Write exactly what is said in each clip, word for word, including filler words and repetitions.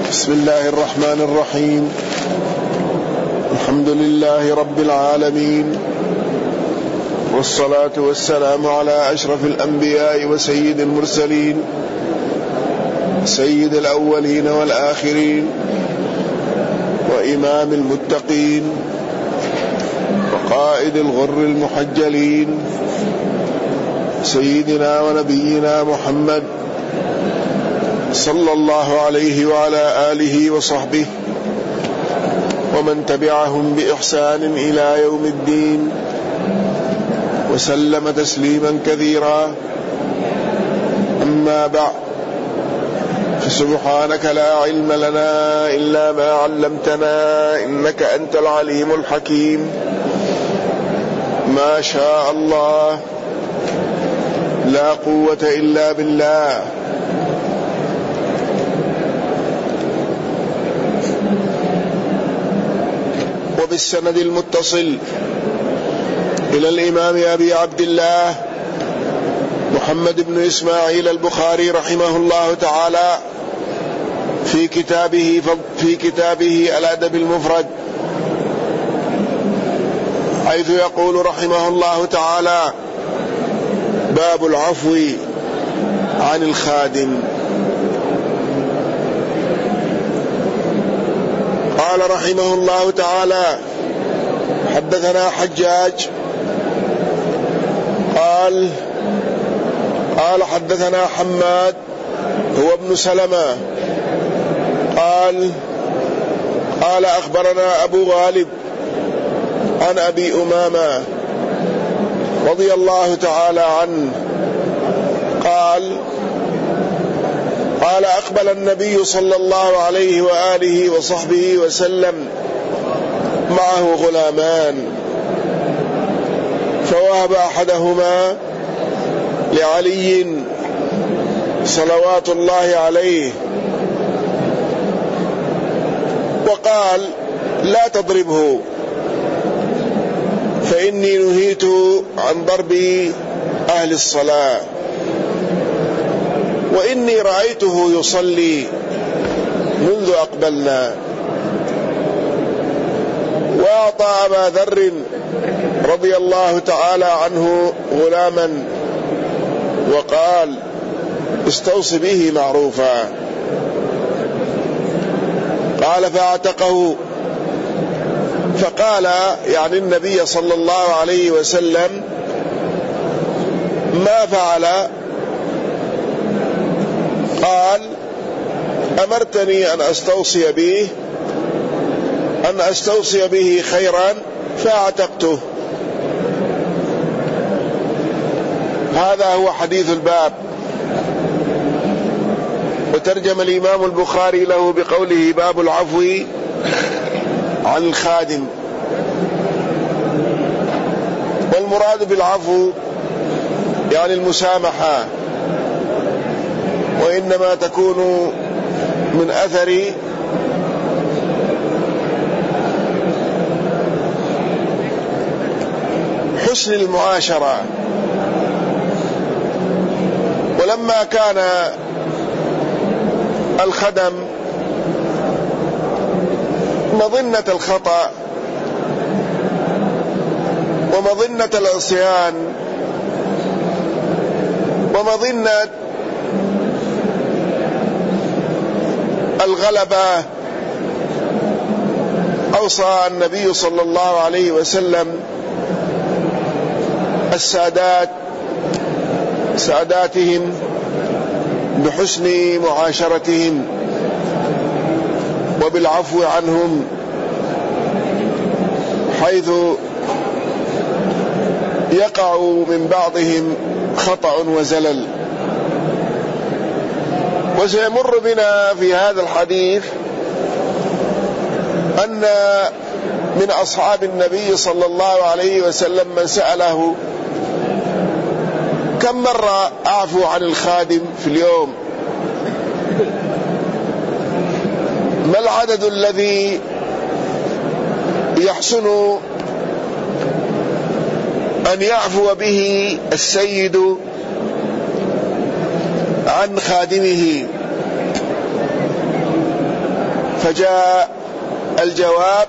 بسم الله الرحمن الرحيم. الحمد لله رب العالمين، والصلاة والسلام على أشرف الأنبياء وسيد المرسلين، سيد الأولين والآخرين، وإمام المتقين، وقائد الغر المحجلين، سيدنا ونبينا محمد صلى الله عليه وعلى آله وصحبه ومن تبعهم بإحسان إلى يوم الدين، وسلم تسليما كثيرا. أما بعد، فسبحانك لا علم لنا إلا ما علمتنا إنك أنت العليم الحكيم. ما شاء الله، لا قوة إلا بالله. وبالسند المتصل إلى الإمام أبي عبد الله محمد بن إسماعيل البخاري رحمه الله تعالى في كتابه في كتابه الأدب المفرد، حيث يقول رحمه الله تعالى: باب العفو عن الخادم. قال رحمه الله تعالى: حدثنا حجاج قال قال حدثنا حماد هو ابن سلمة قال قال أخبرنا أبو غالب عن أبي أمامة رضي الله تعالى عنه قال قال أقبل النبي صلى الله عليه وآله وصحبه وسلم معه غلامان، فوهب أحدهما لعلي صلوات الله عليه، وقال: لا تضربه، فإني نهيت عن ضرب أهل الصلاة، وإني رأيته يصلي منذ أقبلنا. وأعطى أبا ذر رضي الله تعالى عنه غلاما وقال: استوص به معروفا. قال: فاعتقه، فقال يعني النبي صلى الله عليه وسلم: ما فعل؟ قال: أمرتني أن أستوصي به أن أستوصي به خيرا فاعتقته. هذا هو حديث الباب. وترجم الإمام البخاري له بقوله: باب العفو عن الخادم. والمراد بالعفو يعني المسامحة، وإنما تكون من أثر حسن المعاشرة. ولما كان الخدم مظنة الخطأ ومظنة العصيان ومظنة الغلبة، أوصى النبي صلى الله عليه وسلم السادات ساداتهم بحسن معاشرتهم وبالعفو عنهم، حيث يقع من بعضهم خطأ وزلل. وسيمر بنا في هذا الحديث أن من أصحاب النبي صلى الله عليه وسلم من سأله: كم مرة أعفو عن الخادم في اليوم؟ ما العدد الذي يحسن أن يعفو به السيد عن خادمه؟ فجاء الجواب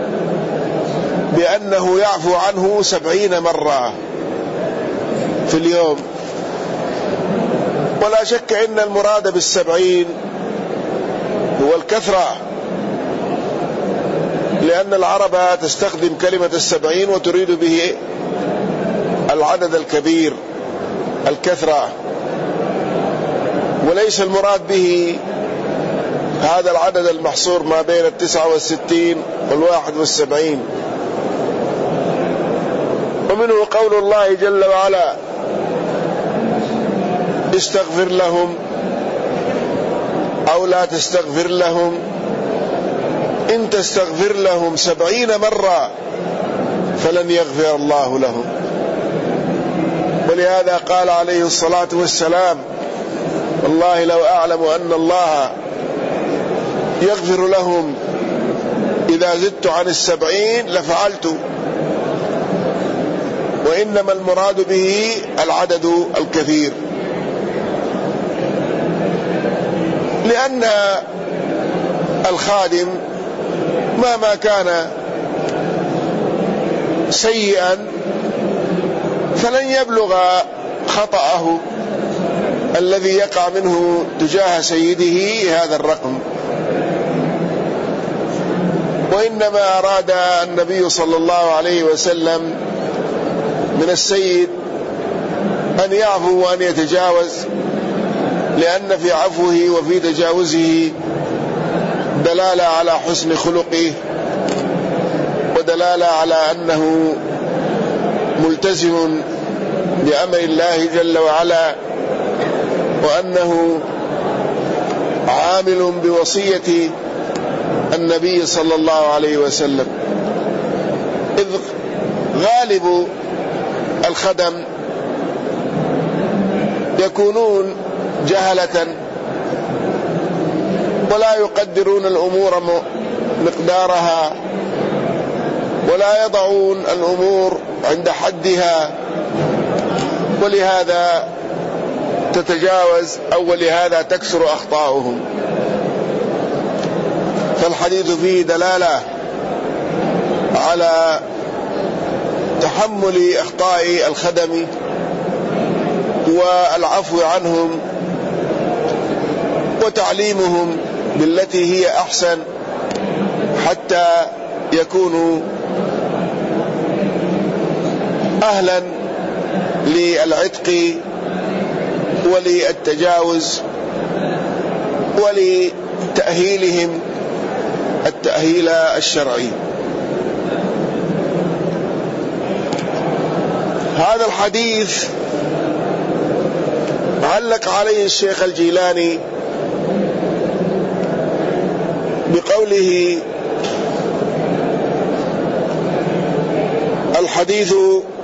بأنه يعفو عنه سبعين مرة في اليوم. ولا شك أن المراد بالسبعين هو الكثرة، لأن العرب تستخدم كلمة السبعين وتريد به العدد الكبير، الكثرة، وليس المراد به هذا العدد المحصور ما بين التسعة والستين والواحد والسبعين. ومنه قول الله جل وعلا: استغفر لهم أو لا تستغفر لهم إن تستغفر لهم سبعين مرة فلن يغفر الله لهم. ولهذا قال عليه الصلاة والسلام: والله لو أعلم أن الله يغفر لهم إذا زدت عن السبعين لفعلت. وإنما المراد به العدد الكثير، لأن الخادم مهما كان سيئا فلن يبلغ خطأه الذي يقع منه تجاه سيده هذا الرقم. وإنما أراد النبي صلى الله عليه وسلم من السيد أن يعفو وأن يتجاوز، لأن في عفوه وفي تجاوزه دلالة على حسن خلقه، ودلالة على أنه ملتزم بأمر الله جل وعلا، وأنه عامل بوصية النبي صلى الله عليه وسلم. إذ غالب الخدم يكونون جهلة ولا يقدرون الأمور مقدارها، ولا يضعون الأمور عند حدها، ولهذا تتجاوز أو ولهذا تكثر أخطاؤهم. فالحديث فيه دلالة على تحمل أخطاء الخدم والعفو عنهم وتعليمهم بالتي هي أحسن حتى يكونوا أهلا للعتق وللتجاوز ولتأهيلهم التأهيل الشرعي. هذا الحديث علق عليه الشيخ الجيلاني بقوله: الحديث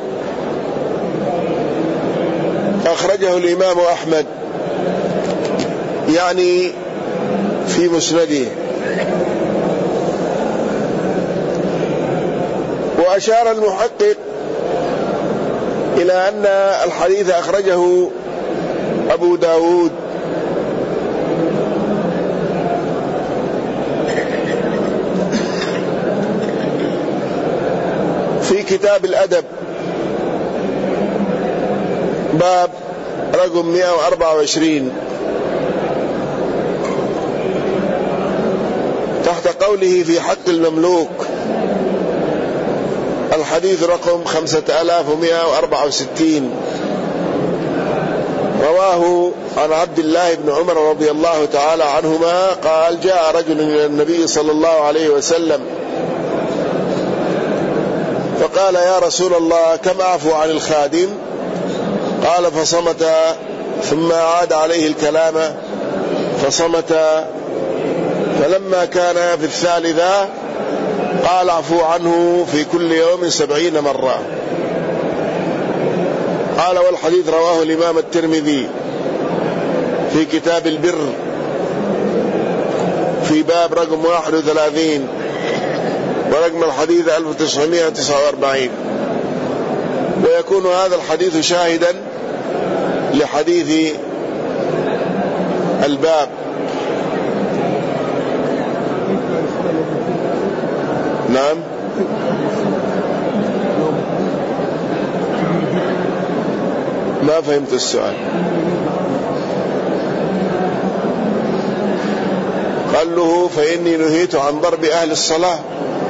أخرجه الإمام أحمد، يعني في مسنده. وأشار المحقق إلى أن الحديث أخرجه أبو داود في كتاب الأدب باب رقم مئة وأربعة وعشرين تحت قوله في حق المملوك، الحديث رقم خمسة آلاف ومئة وأربعة وستين. رواه عن عبد الله بن عمر رضي الله تعالى عنهما قال: جاء رجل إلى النبي صلى الله عليه وسلم فقال: يا رسول الله، كم أعفو عن الخادم؟ قال: فصمت، ثم عاد عليه الكلام فصمت، فلما كان في الثالثة قال: اعفو عنه في كل يوم سبعين مرة. قال: والحديث رواه الإمام الترمذي في كتاب البر في باب رقم واحد وثلاثين، ورقم الحديث ألف وتسعمائة وتسعة وأربعين. ويكون هذا الحديث شاهدا لحديث الباب. نعم. ما فهمت السؤال. قال له فإني نهيت عن ضرب أهل الصلاة،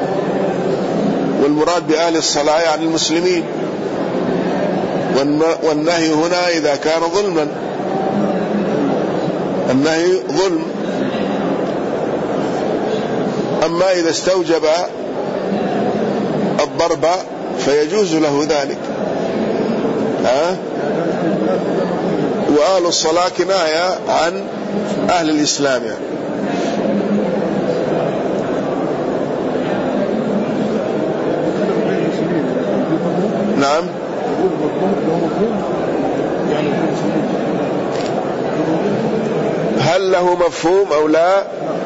والمراد بأهل الصلاة يعني المسلمين، والنهي هنا إذا كان ظلما، النهي ظلم. أما إذا استوجب الضرب فيجوز له ذلك. ها؟ وأهل الصلاة كناية عن أهل الإسلام يعني. نعم. هل له مفهوم أو لا؟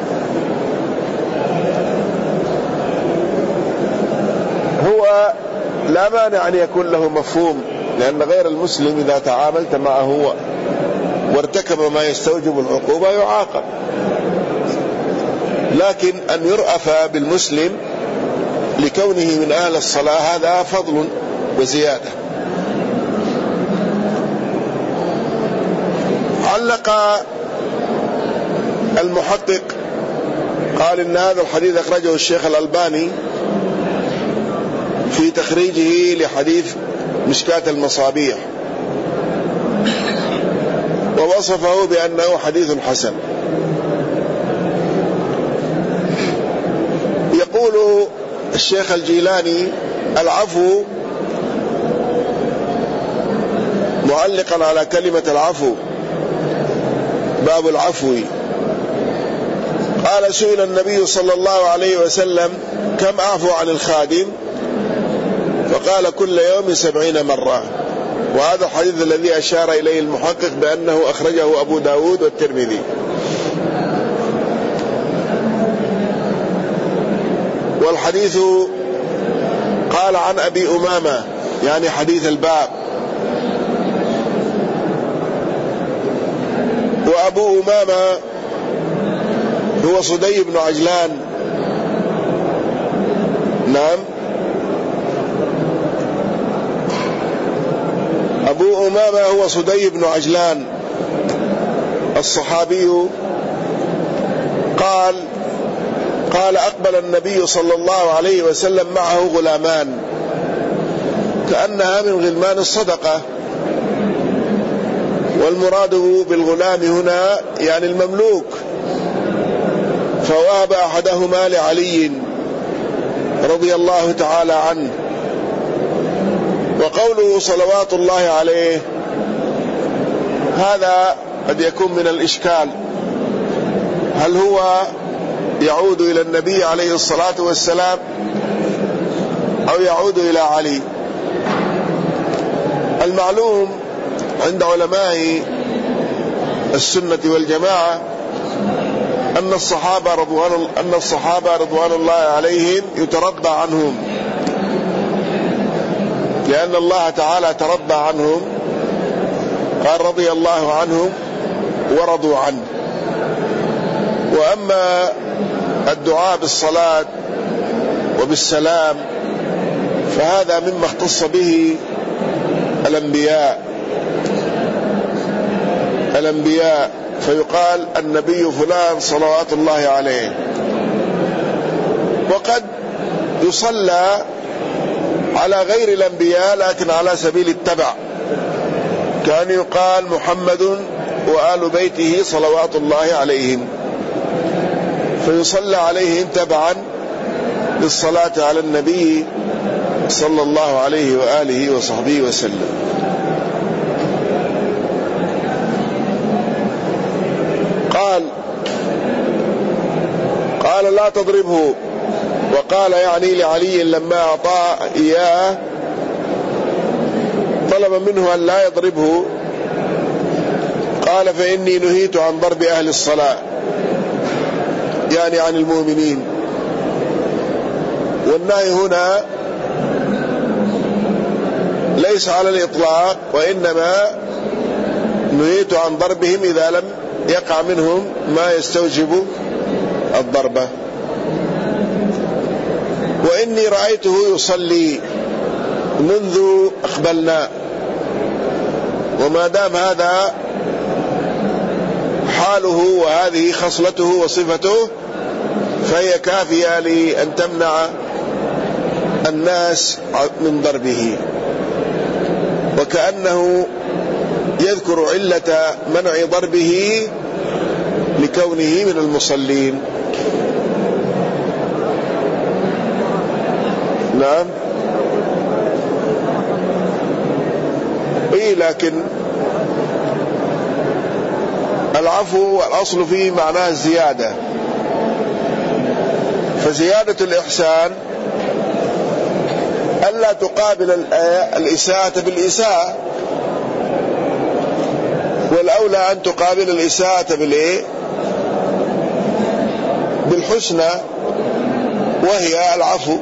هو لا مانع أن يكون له مفهوم، لأن غير المسلم إذا تعاملت معه وارتكب ما يستوجب العقوبة يعاقب، لكن أن يرأف بالمسلم لكونه من أهل الصلاة هذا فضل وزيادة. علق المحقق قال إن هذا الحديث أخرجه الشيخ الألباني في تخريجه لحديث مشكاة المصابيح، ووصفه بأنه حديث حسن. يقول الشيخ الجيلاني العفو، معلقا على كلمة العفو، باب العفو، قال سئل النبي صلى الله عليه وسلم كم أعفو عن الخادم؟ فقال كل يوم سبعين مرة. وهذا الحديث الذي أشار إليه المحقق بأنه أخرجه أبو داود والترمذي. والحديث قال عن أبي أمامة يعني حديث الباب، وأبو أمامة هو صدي بن عجلان. نعم. أبو أمامة هو صدي بن عجلان الصحابي. قال قال أقبل النبي صلى الله عليه وسلم معه غلامان كأنها من غلمان الصدقة، والمراد بالغلام هنا يعني المملوك، فوهب أحدهما لعلي رضي الله تعالى عنه. وقوله صلوات الله عليه هذا قد يكون من الإشكال، هل هو يعود إلى النبي عليه الصلاة والسلام أو يعود إلى علي؟ المعلوم عند علماء السنة والجماعة أن الصحابة رضوان أن الصحابة رضوان الله عليهم يترضى عنهم، لأن الله تعالى ترضى عنهم، قال رضي الله عنهم ورضوا عنه. وأما الدعاء بالصلاة وبالسلام فهذا مما اختص به الأنبياء الأنبياء فيقال النبي فلان صلوات الله عليه. وقد يصلى على غير الأنبياء لكن على سبيل التبع، كان يقال محمد وآل بيته صلوات الله عليهم، فيصلى عليهم تبعا للصلاة على النبي صلى الله عليه وآله وصحبه وسلم. قال قال لا تضربه، وقال يعني لعلي لما أعطاه إياه طلب منه أن لا يضربه، قال فإني نهيت عن ضرب أهل الصلاة يعني عن المؤمنين. والنهي هنا ليس على الإطلاق، وإنما نهيت عن ضربهم إذا لم يقع منهم ما يستوجب الضربة. وإني رأيته يصلي منذ أقبلنا. وما دام هذا حاله وهذه خصلته وصفته فهي كافية لأن تمنع الناس من ضربه. وكأنه يذكر علة منع ضربه لكونه من المصلين. نعم. إيه لكن العفو والأصل فيه معناه الزيادة، فزيادة الإحسان ألا تقابل الإساءة بالإساءة، والأولى أن تقابل الإساءة بالإيه؟ بالحسنى وهي العفو.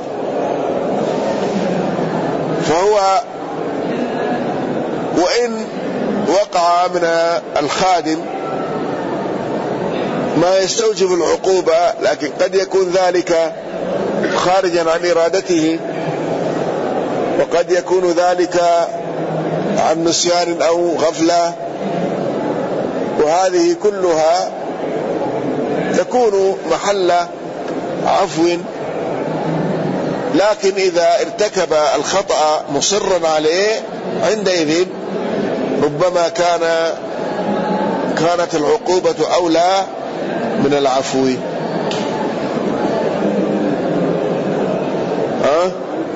فهو وإن وقع من الخادم ما يستوجب العقوبة، لكن قد يكون ذلك خارجا عن إرادته، وقد يكون ذلك عن نسيان أو غفلة، وهذه كلها تكون محل عفو. لكن إذا ارتكب الخطأ مصرا عليه عندئذ ربما كان كانت العقوبة أولى من العفو. أه؟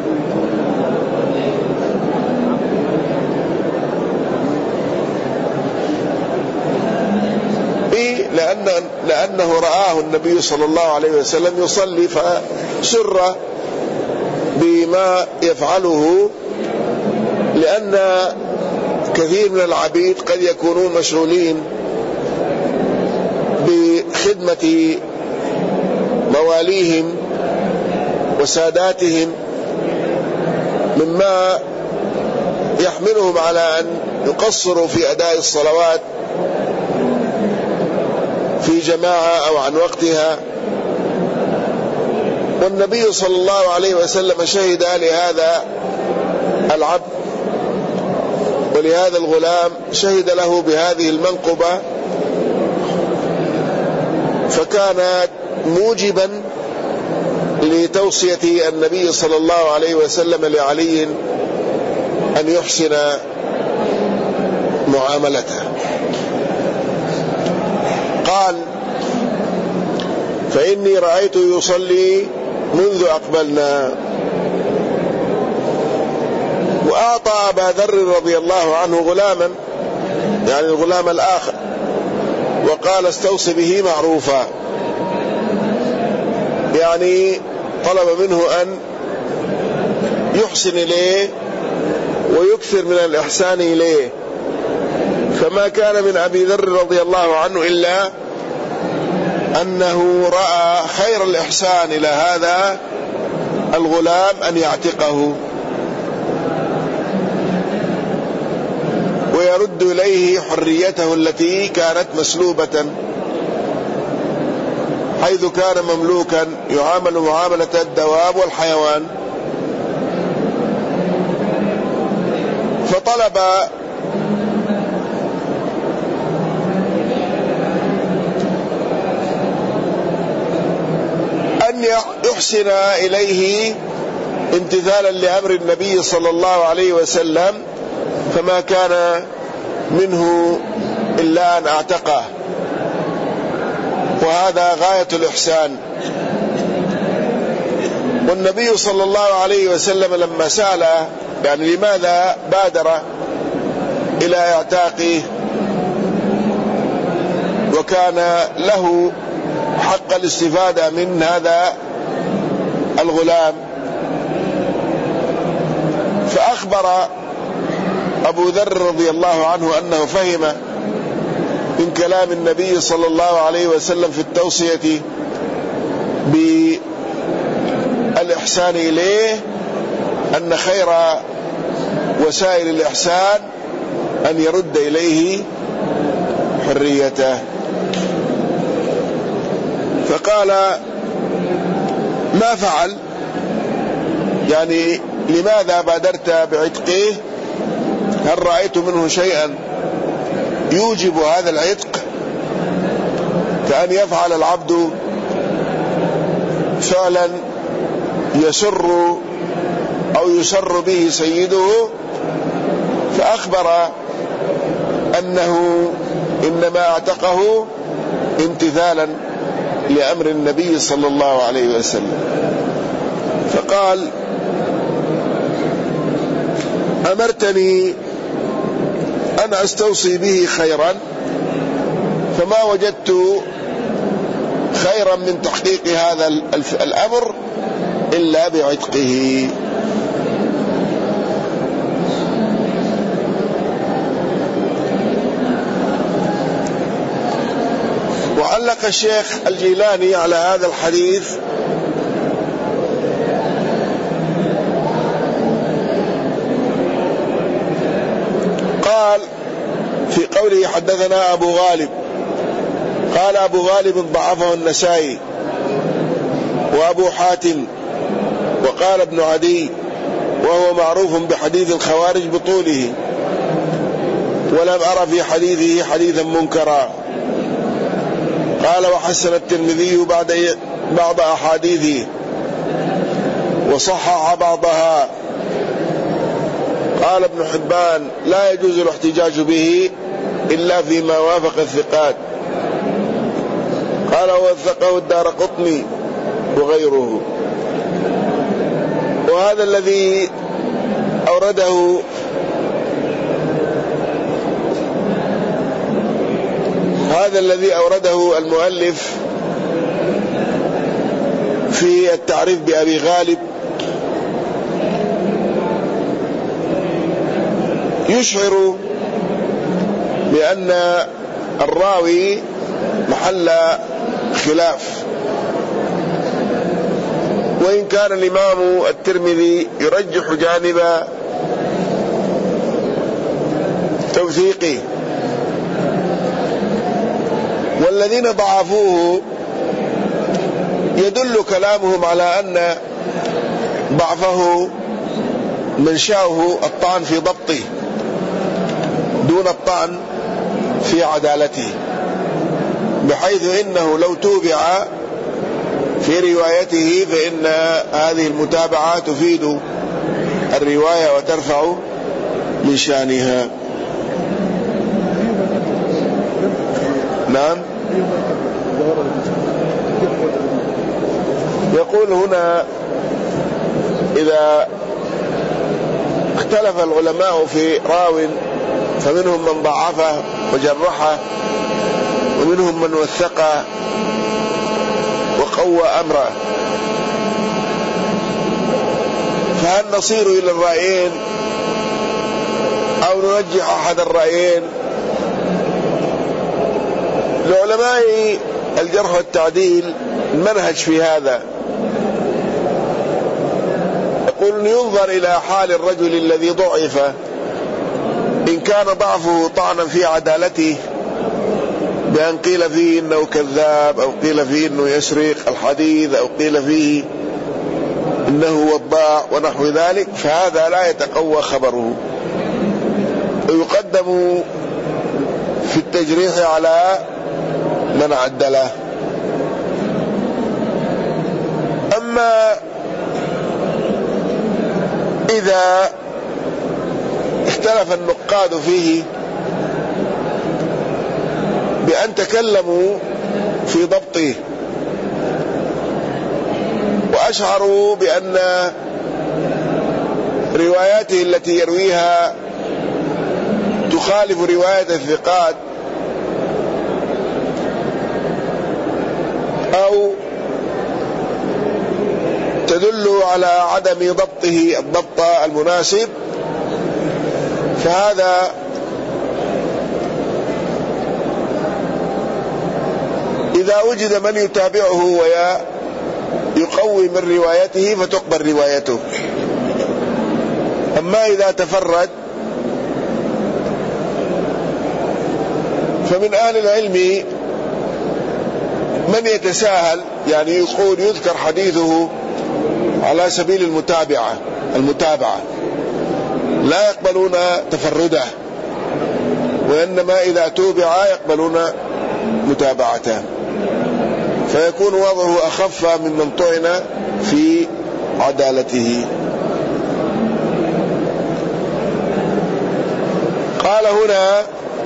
إيه لأن لأنه رآه النبي صلى الله عليه وسلم يصلي فسر بما يفعله، لأن كثير من العبيد قد يكونون مشغولين بخدمة مواليهم وساداتهم، مما يحملهم على أن يقصروا في أداء الصلوات في جماعة أو عن وقتها. والنبي صلى الله عليه وسلم شهد لهذا العبد ولهذا الغلام، شهد له بهذه المنقبة، فكان موجبا لتوصية النبي صلى الله عليه وسلم لعلي أن يحسن معاملته. قال: فإني رأيته يصلي منذ أقبلنا. وأعطى أبا ذر رضي الله عنه غلاما، يعني الغلام الآخر، وقال: استوصي به معروفا، يعني طلب منه أن يحسن إليه ويكثر من الإحسان إليه. فما كان من أبي ذر رضي الله عنه إلا أنه رأى خير الإحسان إلى هذا الغلام أن يعتقه ويرد إليه حريته التي كانت مسلوبة، حيث كان مملوكا يعامل معاملة الدواب والحيوان. فطلب أن يحسن إليه امتثالا لأمر النبي صلى الله عليه وسلم، فما كان منه إلا أن أعتقه، وهذا غاية الإحسان. والنبي صلى الله عليه وسلم لما سأل يعني لماذا بادر إلى اعتاقه وكان له حق الاستفادة من هذا الغلام، فأخبر أبو ذر رضي الله عنه أنه فهم من كلام النبي صلى الله عليه وسلم في التوصية بالإحسان إليه أن خير وسائل الإحسان أن يرد إليه حريته. فقال: ما فعل؟ يعني لماذا بادرت بعتقه؟ هل رأيت منه شيئا يوجب هذا العتق؟ كأن يفعل العبد فعلا يسر أو يسر به سيده، فأخبر أنه إنما اعتقه امتثالا لأمر النبي صلى الله عليه وسلم. فقال: أمرتني أن أستوصي به خيرا، فما وجدت خيرا من تحقيق هذا الأمر إلا بعتقه. وعلق الشيخ الجيلاني على هذا الحديث قال في قوله: حدثنا أبو غالب، قال أبو غالب ضعفه النسائي وأبو حاتم، وقال ابن عدي وهو معروف بحديث الخوارج بطوله، ولم أرى في حديثه حديثا منكرا. قال: وحسن الترمذي بعد بعض أحاديثه وصحح بعضها. قال ابن حبان: لا يجوز الاحتجاج به إلا فيما وافق الثقات. قال: ووثقه الدارقطني وغيره. وهذا الذي أورده هذا الذي أورده المؤلف في التعريف بأبي غالب يشعر بأن الراوي محل خلاف، وإن كان الإمام الترمذي يرجح جانب توثيقه، والذين ضعفوه يدل كلامهم على أن ضعفه منشأه الطعن في ضبطه دون الطعن في عدالته، بحيث إنه لو توبع في روايته فإن هذه المتابعة تفيد الرواية وترفع من شأنها. نعم. يقول هنا: إذا اختلف العلماء في راو فمنهم من ضعفه وجرحه، ومنهم من وثقه وقوى أمره، فهل نصير إلى الرأيين أو نرجح أحد الرأيين؟ لعلماء الجرح والتعديل المنهج في هذا، يقول: ينظر إلى حال الرجل الذي ضعف، إن كان ضعفه طعنا في عدالته بأن قيل فيه إنه كذاب، أو قيل فيه إنه يسرق الحديث، أو قيل فيه إنه وضاع ونحو ذلك، فهذا لا يتقوى خبره، ويقدم في التجريح على من عدله. أما إذا اختلف النقاد فيه بأن تكلموا في ضبطه وأشعروا بأن رواياته التي يرويها تخالف رواية الثقات، أو تدل على عدم ضبطه الضبط المناسب، فهذا إذا وجد من يتابعه ويقوي من روايته فتقبل روايته. أما إذا تفرد فمن أهل العلم من يتساهل، يعني يقول يذكر حديثه على سبيل المتابعة المتابعة لا يقبلون تفرده، وإنما إذا توبع يقبلون متابعته، فيكون وضعه أخف ممن طعن في عدالته. قال هنا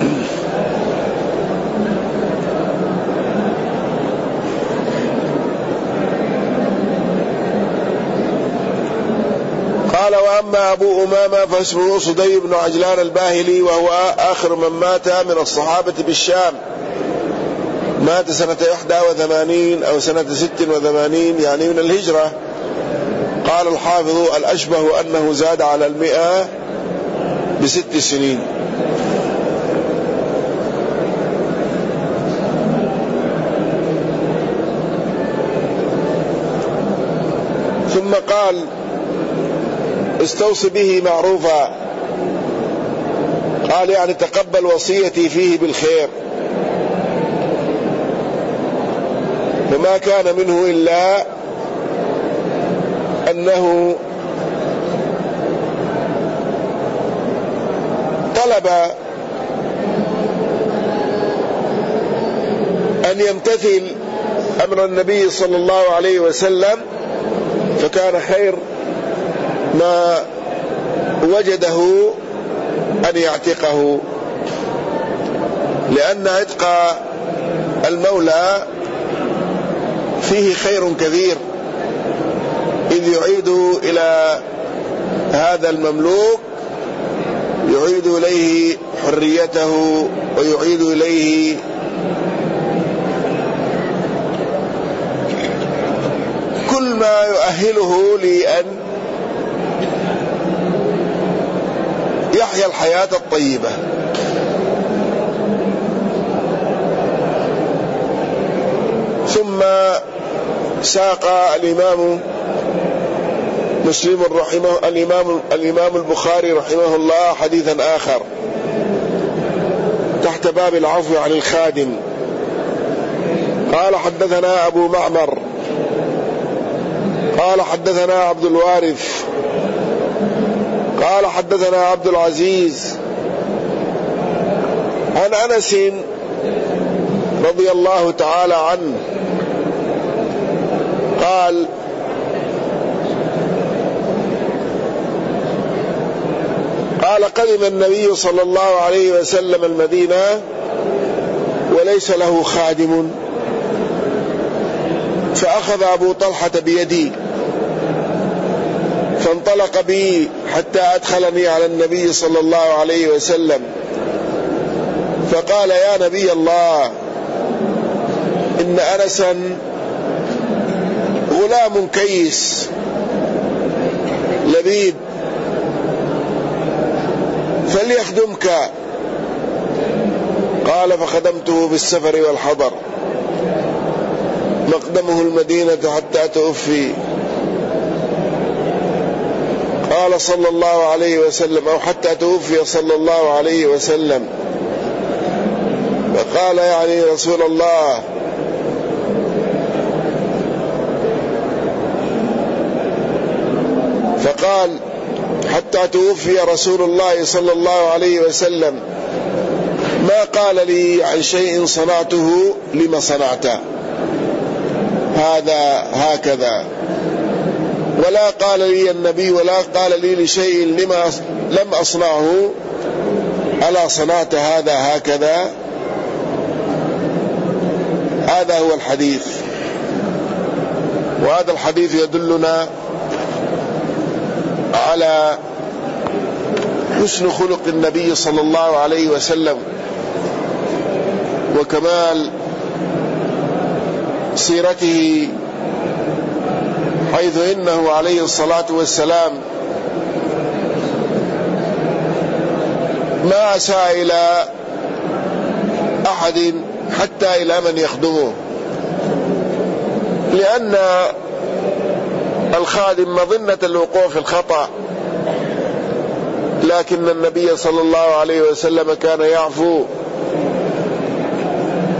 قال وأما أبو أمامة فاسمه صدي بن عجلان الباهلي، وهو آخر من مات من الصحابة بالشام، مات سنة إحدى وثمانين أو سنة ست وثمانين يعني من الهجرة. قال الحافظ الأشبه أنه زاد على المئة بست سنين. ثم قال استوص به معروفا، قال يعني تقبل وصيتي فيه بالخير، وما كان منه إلا أنه طلب أن يمتثل أمر النبي صلى الله عليه وسلم، فكان خير ما وجده أن يعتقه، لأن عتق المولى فيه خير كثير، إذ يعيد إلى هذا المملوك يعيد إليه حريته، ويعيد إليه كل ما يؤهله لأن يحيا الحياة الطيبة. ثم ساق الإمام مسلم رحمه الإمام الإمام البخاري رحمه الله حديثا آخر تحت باب العفو عن الخادم. قال حدثنا أبو معمر قال حدثنا عبد الوارث قال حدثنا عبد العزيز عن أنس رضي الله تعالى عنه قال قال قدم النبي صلى الله عليه وسلم المدينة وليس له خادم، فأخذ أبو طلحة بيدي فانطلق بي حتى أدخلني على النبي صلى الله عليه وسلم، فقال يا نبي الله إن أنسا غلام كيس لبيب فليخدمك. قال فخدمته بالسفر والحضر، مقدمه المدينة حتى توفي. قال صلى الله عليه وسلم أو حتى توفي صلى الله عليه وسلم، فقال يعني رسول الله فقال حتى توفي رسول الله صلى الله عليه وسلم ما قال لي عن شيء صنعته لما صنعته هذا هكذا، ولا قال لي النبي ولا قال لي لشيء لما لم أصنعه ألا صنعت هذا هكذا. هذا هو الحديث، وهذا الحديث يدلنا على حسن خلق النبي صلى الله عليه وسلم وكمال سيرته، حيث إنه عليه الصلاة والسلام ما أساء إلى أحد حتى إلى من يخدمه، لأن الخادم مظنة الوقوع في الخطأ، لكن النبي صلى الله عليه وسلم كان يعفو.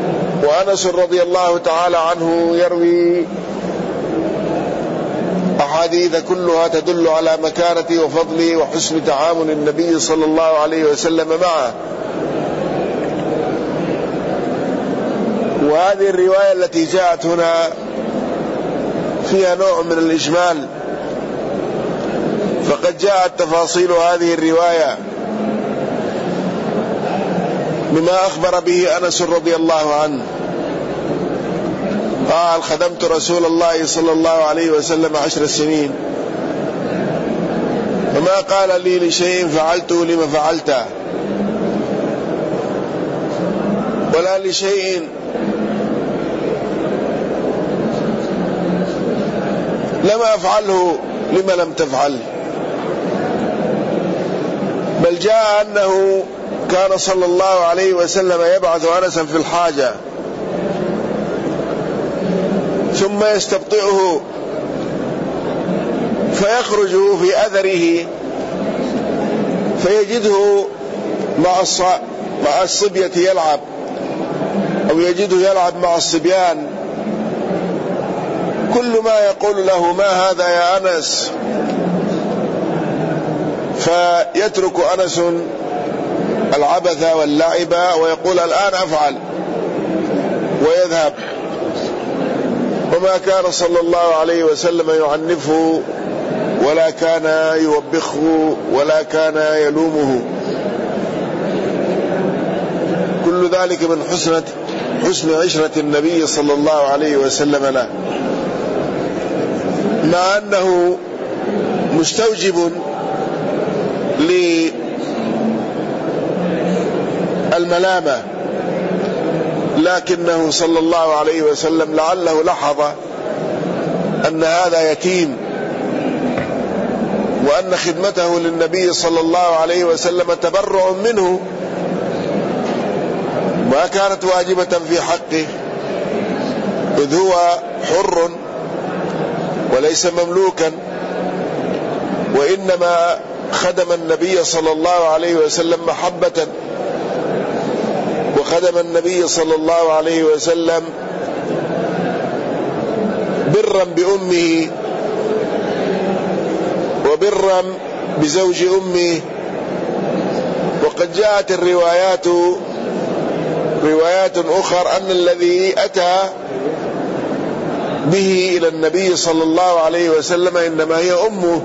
وأنس رضي الله تعالى عنه يروي الأحاديث كلها تدل على مكانة وفضل وحسن تعامل النبي صلى الله عليه وسلم معه. وهذه الرواية التي جاءت هنا فيها نوع من الإجمال، فقد جاءت تفاصيل هذه الرواية بما أخبر به أنس رضي الله عنه قال: خدمت رسول الله صلى الله عليه وسلم عشر سنين، فما قال لي لشيء فعلته لما فعلته، ولا لشيء لما أفعله لما لم تفعل، بل جاء أنه كان صلى الله عليه وسلم يبعث أنسا في الحاجة ثم يستبطئه فيخرج في أثره فيجده مع الصبية يلعب، أو يجده يلعب مع الصبيان، كل ما يقول له: ما هذا يا أنس؟ فيترك أنس العبث واللعب ويقول: الآن أفعل، ويذهب. وما كان صلى الله عليه وسلم يعنفه ولا كان يوبخه ولا كان يلومه، كل ذلك من حسن حسن عشرة النبي صلى الله عليه وسلم له، مع أنه مستوجب للملامة، لكنه صلى الله عليه وسلم لعله لاحظ أن هذا يتيم، وأن خدمته للنبي صلى الله عليه وسلم تبرع منه ما كانت واجبة في حقه، إذ هو حر وليس مملوكا، وإنما خدم النبي صلى الله عليه وسلم محبة، وخدم النبي صلى الله عليه وسلم برا بأمه وبرا بزوج أمه. وقد جاءت الروايات روايات أخرى أن الذي أتى به إلى النبي صلى الله عليه وسلم إنما هي أمه.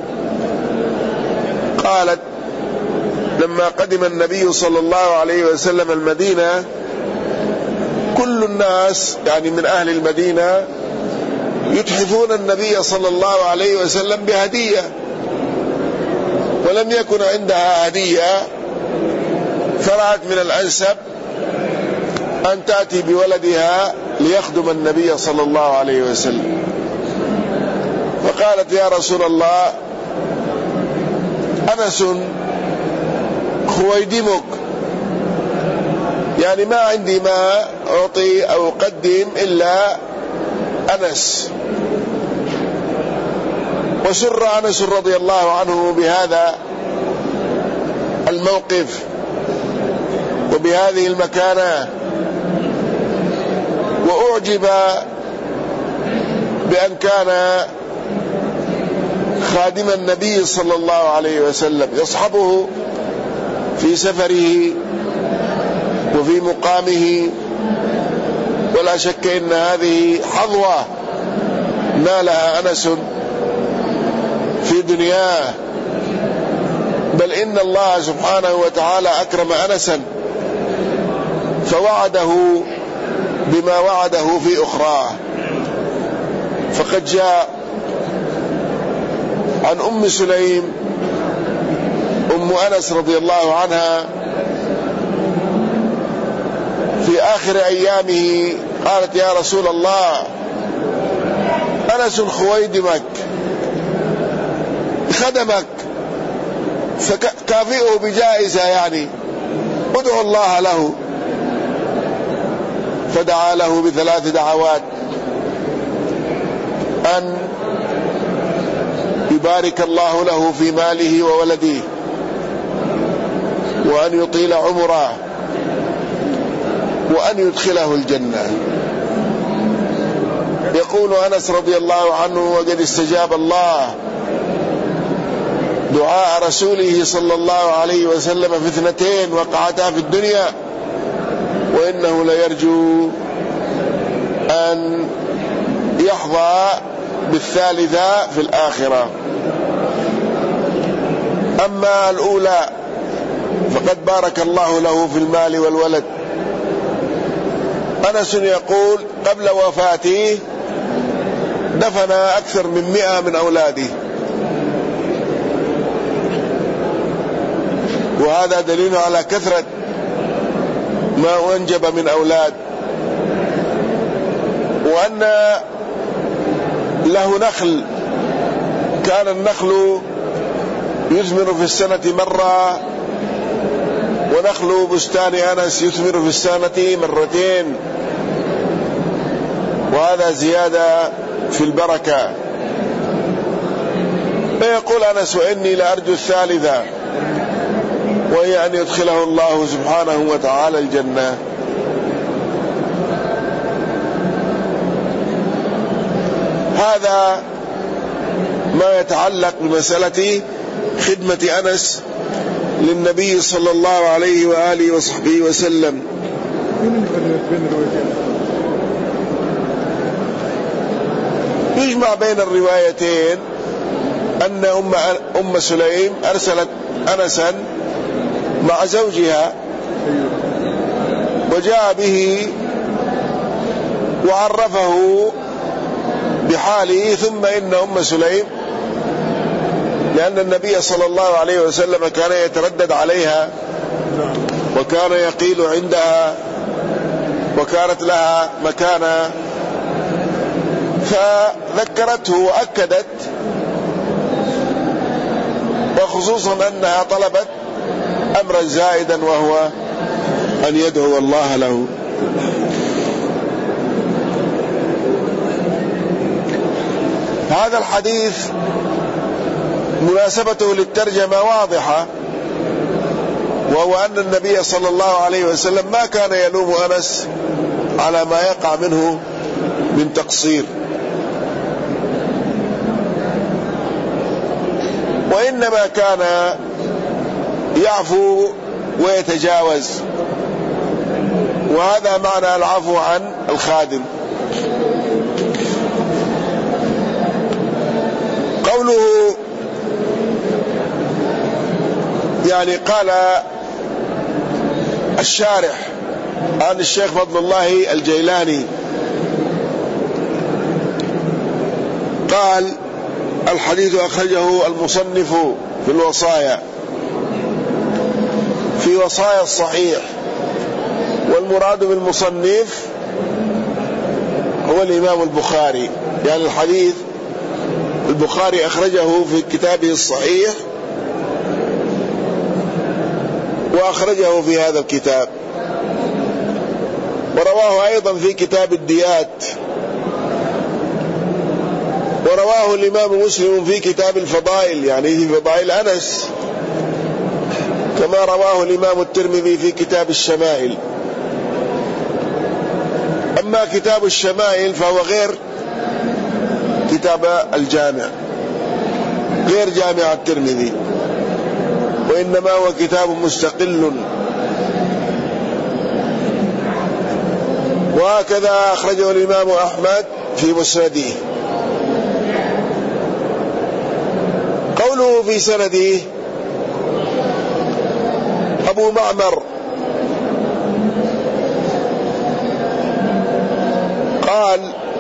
قالت: لما قدم النبي صلى الله عليه وسلم المدينة كل الناس يعني من أهل المدينة يتحفون النبي صلى الله عليه وسلم بهدية، ولم يكن عندها هدية، فرأت من الأنسب أن تأتي بولدها ليخدم النبي صلى الله عليه وسلم. فقالت: يا رسول الله، أنس خويدمك، يعني ما عندي ما أعطي أو أقدم إلا أنس. وسر أنس رضي الله عنه بهذا الموقف وبهذه المكانة، وأعجب بأن كان خادم النبي صلى الله عليه وسلم يصحبه في سفره وفي مقامه، ولا شك إن هذه حظوة نالها أنس في دنياه، بل إن الله سبحانه وتعالى أكرم أنسا فوعده بما وعده في أخراه. فقد جاء عن أم سليم أم أنس رضي الله عنها في آخر أيامه قالت: يا رسول الله، أنس خويدمك خدمك، فكافئه بجائزة، يعني ادعو الله له. فدعا له بثلاث دعوات: أن يبارك الله له في ماله وولده، وأن يطيل عمره، وأن يدخله الجنة. يقول أنس رضي الله عنه: وقد استجاب الله دعاء رسوله صلى الله عليه وسلم في اثنتين وقعتا في الدنيا، وإنه ليرجو أن يحظى بالثالثة في الآخرة. أما الأولى فقد بارك الله له في المال والولد. أنس يقول: قبل وفاته دفن أكثر من مئة من أولاده، وهذا دليل على كثرة ما أنجب من أولاد، وأن له نخل، كان النخل يثمر في السنة مرة، ونخل بستان أنس يثمر في السنة مرتين، وهذا زيادة في البركة. فيقول أنس: وإني لأرجو الثالثة، وهي أن يدخله الله سبحانه وتعالى الجنة. هذا ما يتعلق بمسألة خدمة أنس للنبي صلى الله عليه وآله وصحبه وسلم. يجمع بين الروايتين أن أم, أم سليم أرسلت أنسا مع زوجها وجاء به وعرفه بحاله، ثم إن أم سليم، لأن النبي صلى الله عليه وسلم كان يتردد عليها وكان يقيل عندها وكانت لها مكانة، فذكرته وأكدت، وخصوصا أنها طلبت أمرا زائدا وهو أن يدعو الله له. هذا الحديث مناسبته للترجمة واضحة، وهو أن النبي صلى الله عليه وسلم ما كان يلوم أنس على ما يقع منه من تقصير، وإنما كان يعفو ويتجاوز، وهذا معنى العفو عن الخادم. قوله يعني قال الشارح عن الشيخ فضل الله الجيلاني قال: الحديث أخرجه المصنف في الوصايا في وصايا الصحيح، والمراد بالمصنف هو الإمام البخاري، يعني الحديث البخاري أخرجه في كتابه الصحيح وأخرجه في هذا الكتاب، ورواه أيضا في كتاب الديات، ورواه الإمام مسلم في كتاب الفضائل، يعني في فضائل أنس، كما رواه الإمام الترمذي في كتاب الشمائل. أما كتاب الشمائل فهو غير كتاب الجامع، غير جامع الترمذي، وإنما هو كتاب مستقل. وهكذا أخرجه الإمام أحمد في مسنده. قوله في سنده أبو معمر قال: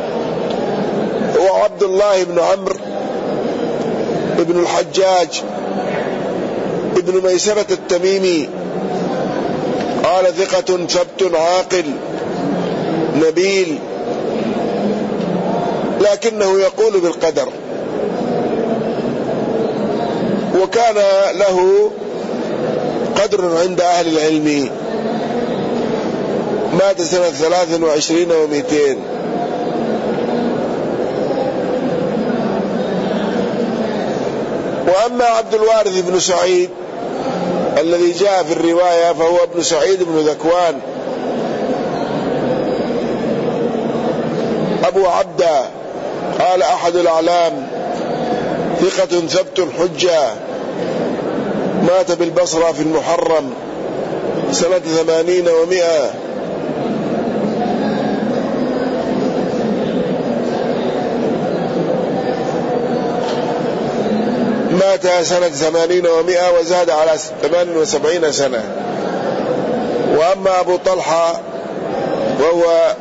هو عبد الله بن عمرو ابن الحجاج ابن ميسرة التميمي، قال: ثقة ثبت عاقل نبيل، لكنه يقول بالقدر، وكان له قدر عند أهل العلم. مات سنة ثلاث وعشرين ومئتين. وأما عبد الوارث بن سعيد الذي جاء في الرواية فهو ابن سعيد بن ذكوان أبو عبدة قال أحد الأعلام ثقة ثبت حجة مات بالبصرة في المحرم سنة ثمانين ومئة. مات سنة ثمانين ومئة وزاد على ثمان وسبعين سنة. وأما أبو طلحة وهو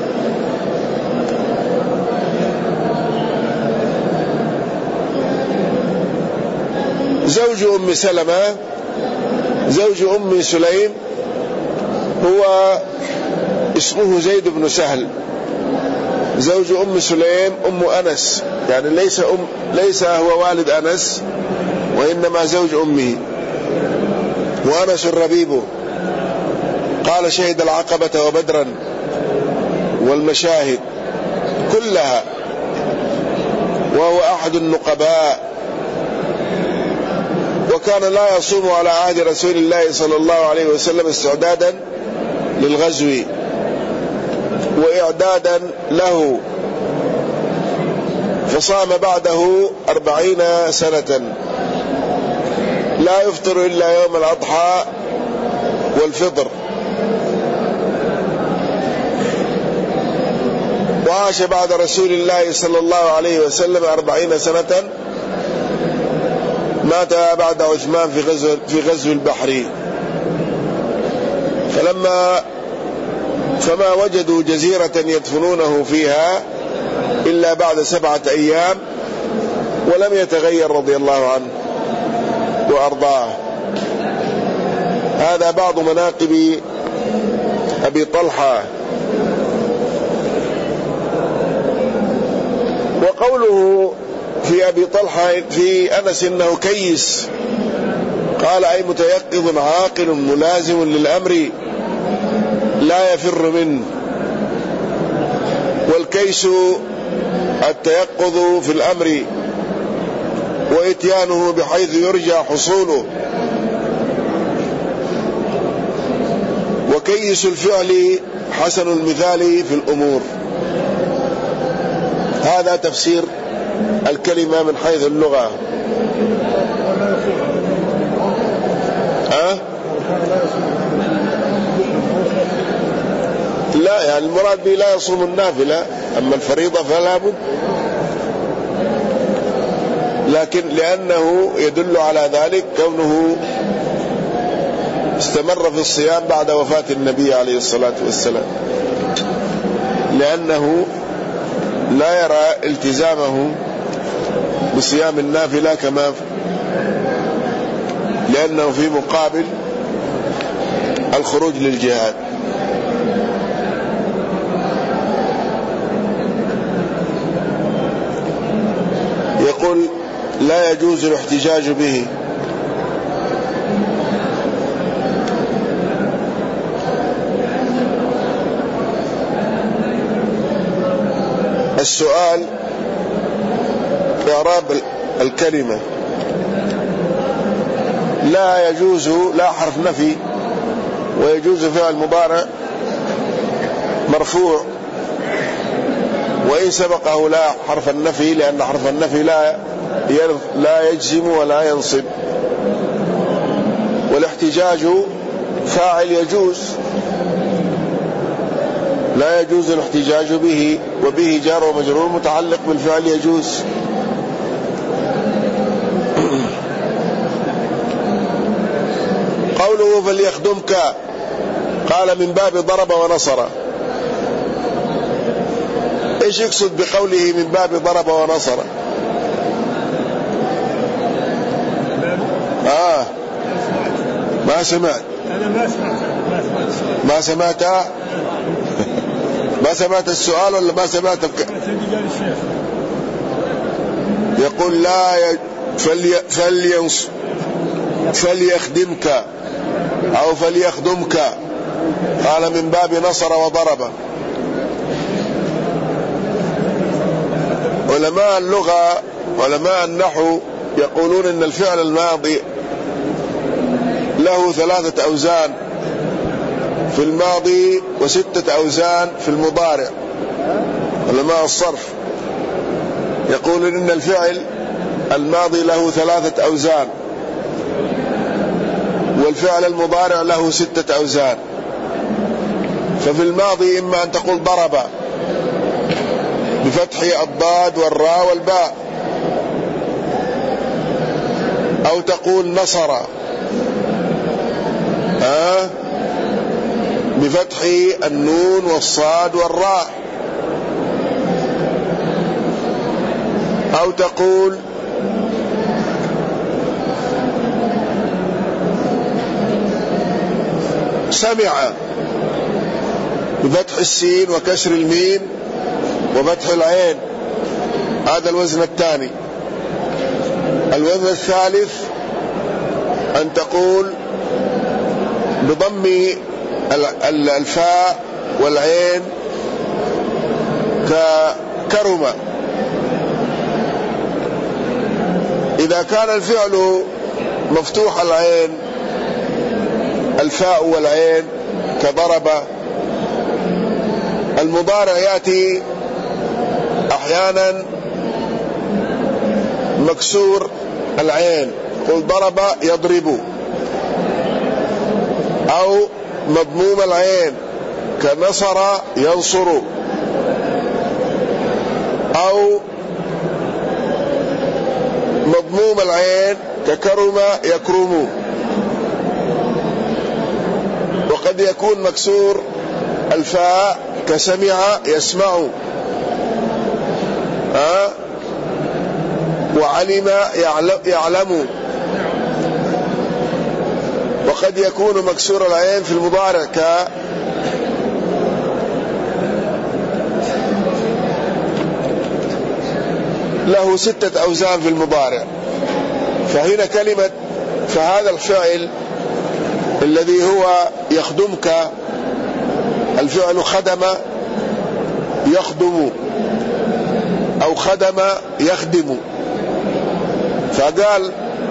زوج أم سلمة زوج أم سليم، هو اسمه زيد بن سهل زوج أم سليم أم أنس، يعني ليس أم ليس هو والد أنس وإنما زوج أمه، وأنس ربيبه. قال شهد العقبة وبدرا والمشاهد كلها، وهو أحد النقباء، وكان لا يصوم على عهد رسول الله صلى الله عليه وسلم استعدادا للغزو وإعدادا له، فصام بعده أربعين سنة لا يفطر إلا يوم الأضحى والفطر. وعاش بعد رسول الله صلى الله عليه وسلم أربعين سنة، مات بعد عثمان في غزو في غزو البحر، فلما فما وجدوا جزيرة يدفنونه فيها إلا بعد سبعة أيام، ولم يتغير رضي الله عنه وأرضاه. هذا بعض مناقب أبي طلحة. وقوله في أبي طلحة في أنس إنه كيس، قال أي متيقظ عاقل ملازم للأمر لا يفر منه. والكيس التيقظ في الأمر وإتيانه بحيث يرجى حصوله. وكيس الفعل حسن المثال في الأمور. هذا تفسير الكلمة من حيث اللغة. أه؟ لا، يعني المراد به لا يصوم النافلة، أما الفريضة فلا بد، لكن لأنه يدل على ذلك كونه استمر في الصيام بعد وفاة النبي عليه الصلاة والسلام، لأنه لا يرى التزامه بصيام النافلة كما لأنه في مقابل الخروج للجهاد. يقول لا يجوز الاحتجاج به. السؤال إعراب الكلمة. لا يجوز لا حرف نفي، ويجوز فعل مضارع مرفوع، وإن سبقه لا حرف النفي، لأن حرف النفي لا لا يجزم ولا ينصب. والاحتجاج فاعل يجوز، لا يجوز الاحتجاج به، وبه جار ومجرور متعلق بالفعل يجوز. قوله فليخدمك، قال من باب ضرب ونصر. ايش يقصد بقوله من باب ضرب ونصر؟ آه ما سمعت أنا ما سمعت ما سمعت ما سمعت السؤال ولا ما سمعت؟ يقول لا ي... فلي... فلينص... فليخدمك أو فليخدمك، قال من باب نصر وضرب. علماء اللغة علماء النحو يقولون إن الفعل الماضي له ثلاثة أوزان في الماضي وستة أوزان في المضارع. علماء الصرف يقول إن الفعل الماضي له ثلاثة أوزان، والفعل المضارع له ستة أوزان. ففي الماضي إما أن تقول ضرب بفتح الضاد والراء والباء، أو تقول نصر آه بفتح النون والصاد والراء، أو تقول سمع بفتح السين وكسر الميم وفتح العين، هذا الوزن الثاني. الوزن الثالث أن تقول بضم الفاء والعين ككرمة. إذا كان الفعل مفتوح العين الفاء والعين كضرب، المضارع يأتي أحيانا مكسور العين، قل ضرب يضرب، أو مضموم العين كنصر ينصر، أو مضموم العين ككرم يكرم. وقد يكون مكسور الفاء كسمع يسمع، أه؟ وعلم يعلم. وقد يكون مكسور العين في المضارع ك له ستة أوزان في المضارع. فهنا كلمة فهذا الفعل الذي هو يخدمك، الفعل خدم يخدم أو خدم يخدم. فقال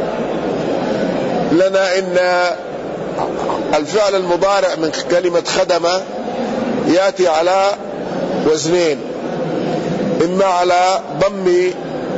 لنا إن الفعل المضارع من كلمة خدم يأتي على وزنين، إما على ضم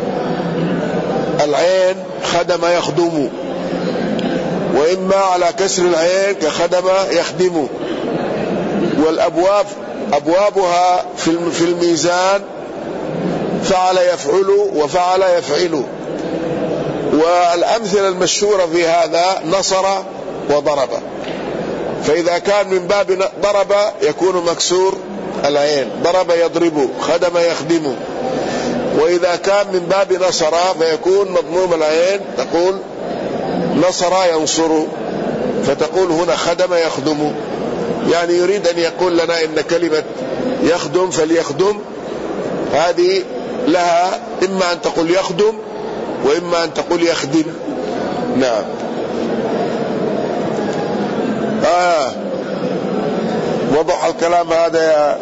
العين خدم يخدم، وإما على كسر العين كخدم يخدم. والأبواب أبوابها في الميزان فعل يفعل وفعل يفعل. والأمثلة المشهورة في هذا نصر وضرب. فإذا كان من باب ضرب يكون مكسور العين، ضرب يضرب، خدم يخدم. وإذا كان من باب نصر فيكون مضموم العين، تقول نصر ينصر، فتقول هنا خدم يخدم. يعني يريد أن يقول لنا إن كلمة يخدم فليخدم هذه لها إما أن تقول يخدم وإما أن تقول يخدم. نعم. آه وضح الكلام هذا يا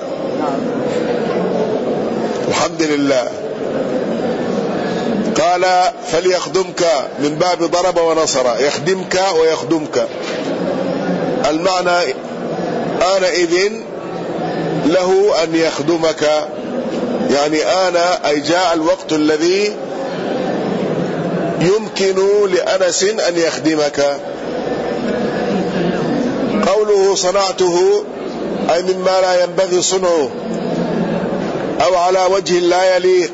الحمد لله. قال فليخدمك من باب ضرب ونصر، يخدمك ويخدمك. المعنى آنئذ له أن يخدمك، يعني آن أي جاء الوقت الذي يمكن لأنس أن يخدمك. قوله صنعته أي مما لا ينبغي صنعه أو على وجه لا يليق.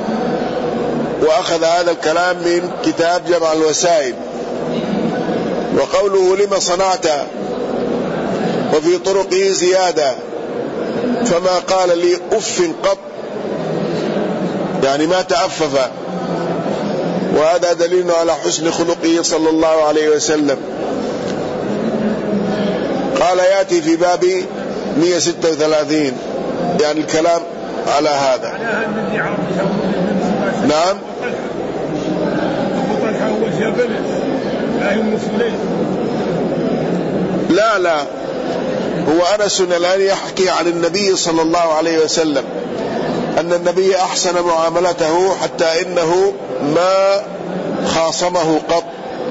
وأخذ هذا الكلام من كتاب جمع الوسائل. وقوله لما صنعت وفي طرقه زيادة، فما قال لي أف قط، يعني ما تأفف. وهذا دليل على حسن خلقه صلى الله عليه وسلم. قال يأتي في باب مئة وستة وثلاثين، يعني الكلام على هذا. نعم. لا لا، هو أنس الآن يحكي عن النبي صلى الله عليه وسلم أن النبي أحسن معاملته حتى إنه ما خاصمه قط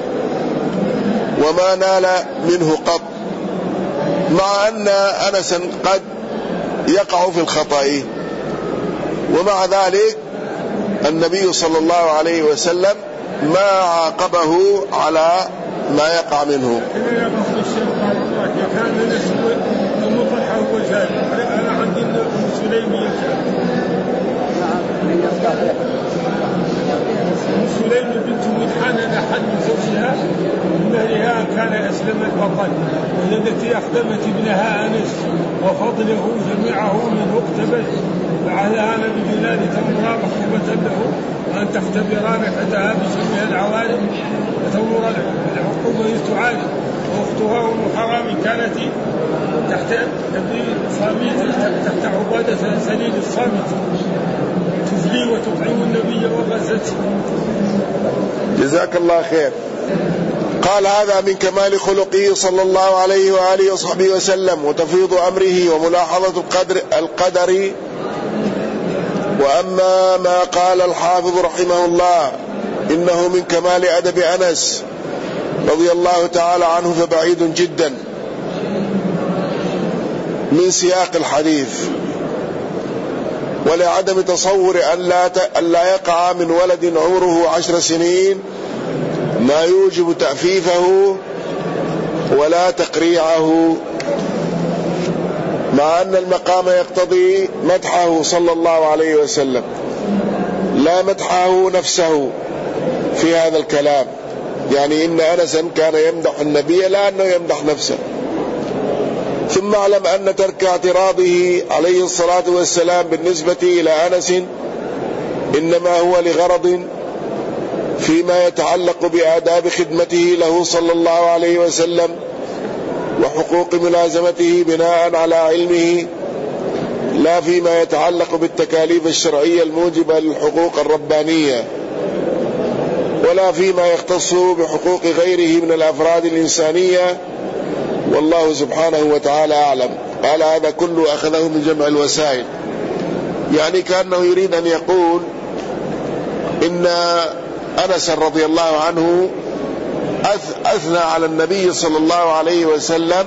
وما نال منه قط، مع أن أنسا قد يقع في الخطأ، ومع ذلك النبي صلى الله عليه وسلم ما عاقبه على ما يقع منه. أنا عندي أم سليم أم سليم بنت مدحان لحد زوجها مهرها كان أسلم البطل، وهي التي أخدمت ابنها أنس وفضله جميعه من مقتبل، فعلها نبي الله تمر مكتوبة له أن تختبر رفعتها بسمها العوالم وتمر العقوبة تعالج. واختها أم حرام كانت تحت ابن صامت تحت عبادة سليل الصامت تزلي وتطعم النبي وغزته. جزاك الله خير. قال هذا من كمال خلقه صلى الله عليه وآله وصحبه وسلم وتفيض أمره وملاحظة القدر, القدر. وأما ما قال الحافظ رحمه الله إنه من كمال أدب أنس رضي الله تعالى عنه فبعيد جدا من سياق الحديث، ولعدم تصور أن لا, أن لا يقع من ولد عمره عشر سنين ما يوجب تأفيفه ولا تقريعه، مع أن المقام يقتضي مدحه صلى الله عليه وسلم لا مدحه نفسه في هذا الكلام. يعني إن أنسا كان يمدح النبي لا أنه يمدح نفسه. ثم اعلم أن ترك اعتراضه عليه الصلاة والسلام بالنسبة إلى أنس إنما هو لغرض فيما يتعلق بآداب خدمته له صلى الله عليه وسلم وحقوق ملازمته بناء على علمه، لا فيما يتعلق بالتكاليف الشرعية الموجبة للحقوق الربانية، ولا فيما يختص بحقوق غيره من الأفراد الإنسانية، والله سبحانه وتعالى أعلم. قال هذا كله أخذه من جمع الوسائل، يعني كأنه يريد أن يقول إن أنس رضي الله عنه أثنى على النبي صلى الله عليه وسلم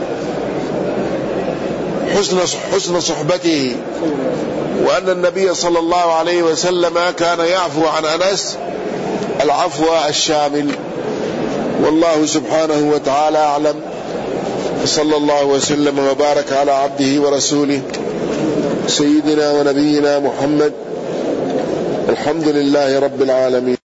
حسن حسن صحبته، وأن النبي صلى الله عليه وسلم كان يعفو عن أنس العفو الشامل، والله سبحانه وتعالى أعلم. صلى الله وسلم وبارك على عبده ورسوله سيدنا ونبينا محمد. الحمد لله رب العالمين.